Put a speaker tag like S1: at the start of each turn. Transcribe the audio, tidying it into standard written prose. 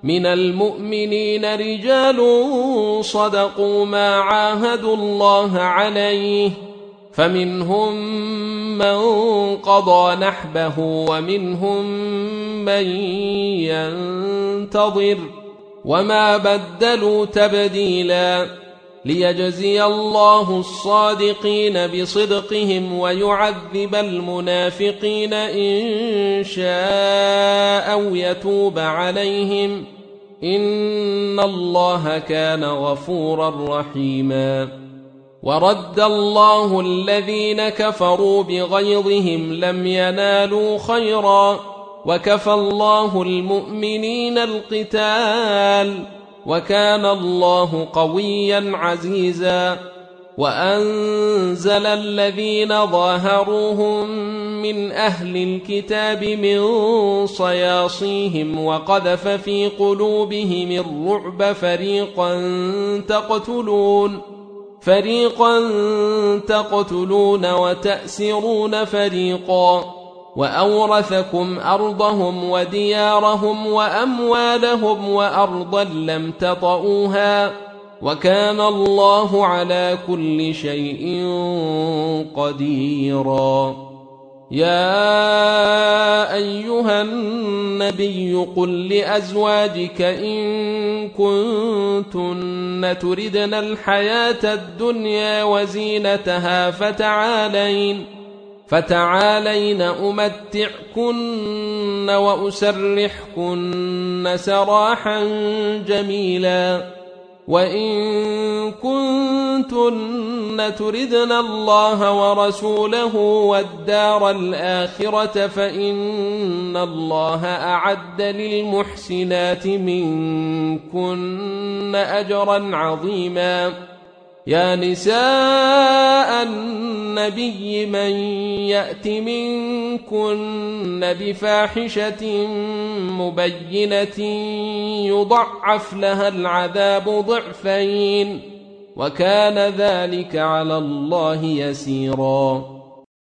S1: من المؤمنين رجال صدقوا ما عاهدوا الله عليه، فمنهم من قضى نحبه ومنهم من ينتظر وما بدلوا تبديلا، ليجزي الله الصادقين بصدقهم ويعذب المنافقين إن شاء أو يتوب عليهم، إن الله كان غفورا رحيما. ورد الله الذين كفروا بغيظهم لم ينالوا خيرا، وكفى الله المؤمنين القتال، وكان الله قويا عزيزا. وأنزل الذين ظاهروهم من أهل الكتاب من صياصيهم وقذف في قلوبهم الرعب، فريقا تقتلون وتأسرون فريقا، وأورثكم أرضهم وديارهم وأموالهم وأرضا لم تطئوها، وكان الله على كل شيء قديرا. يا أيها النبي قل لأزواجك إن كنتن تردن الحياة الدنيا وزينتها فتعالين أمتعكن وأسرحكن سراحا جميلا. وإن كنتن تردن الله ورسوله والدار الآخرة فإن الله أعد للمحسنات منكن أجرا عظيما. يا نساء النبي من يأت منكن بفاحشة مبينة يضعف لها العذاب ضعفين، وكان ذلك على الله يسيرا.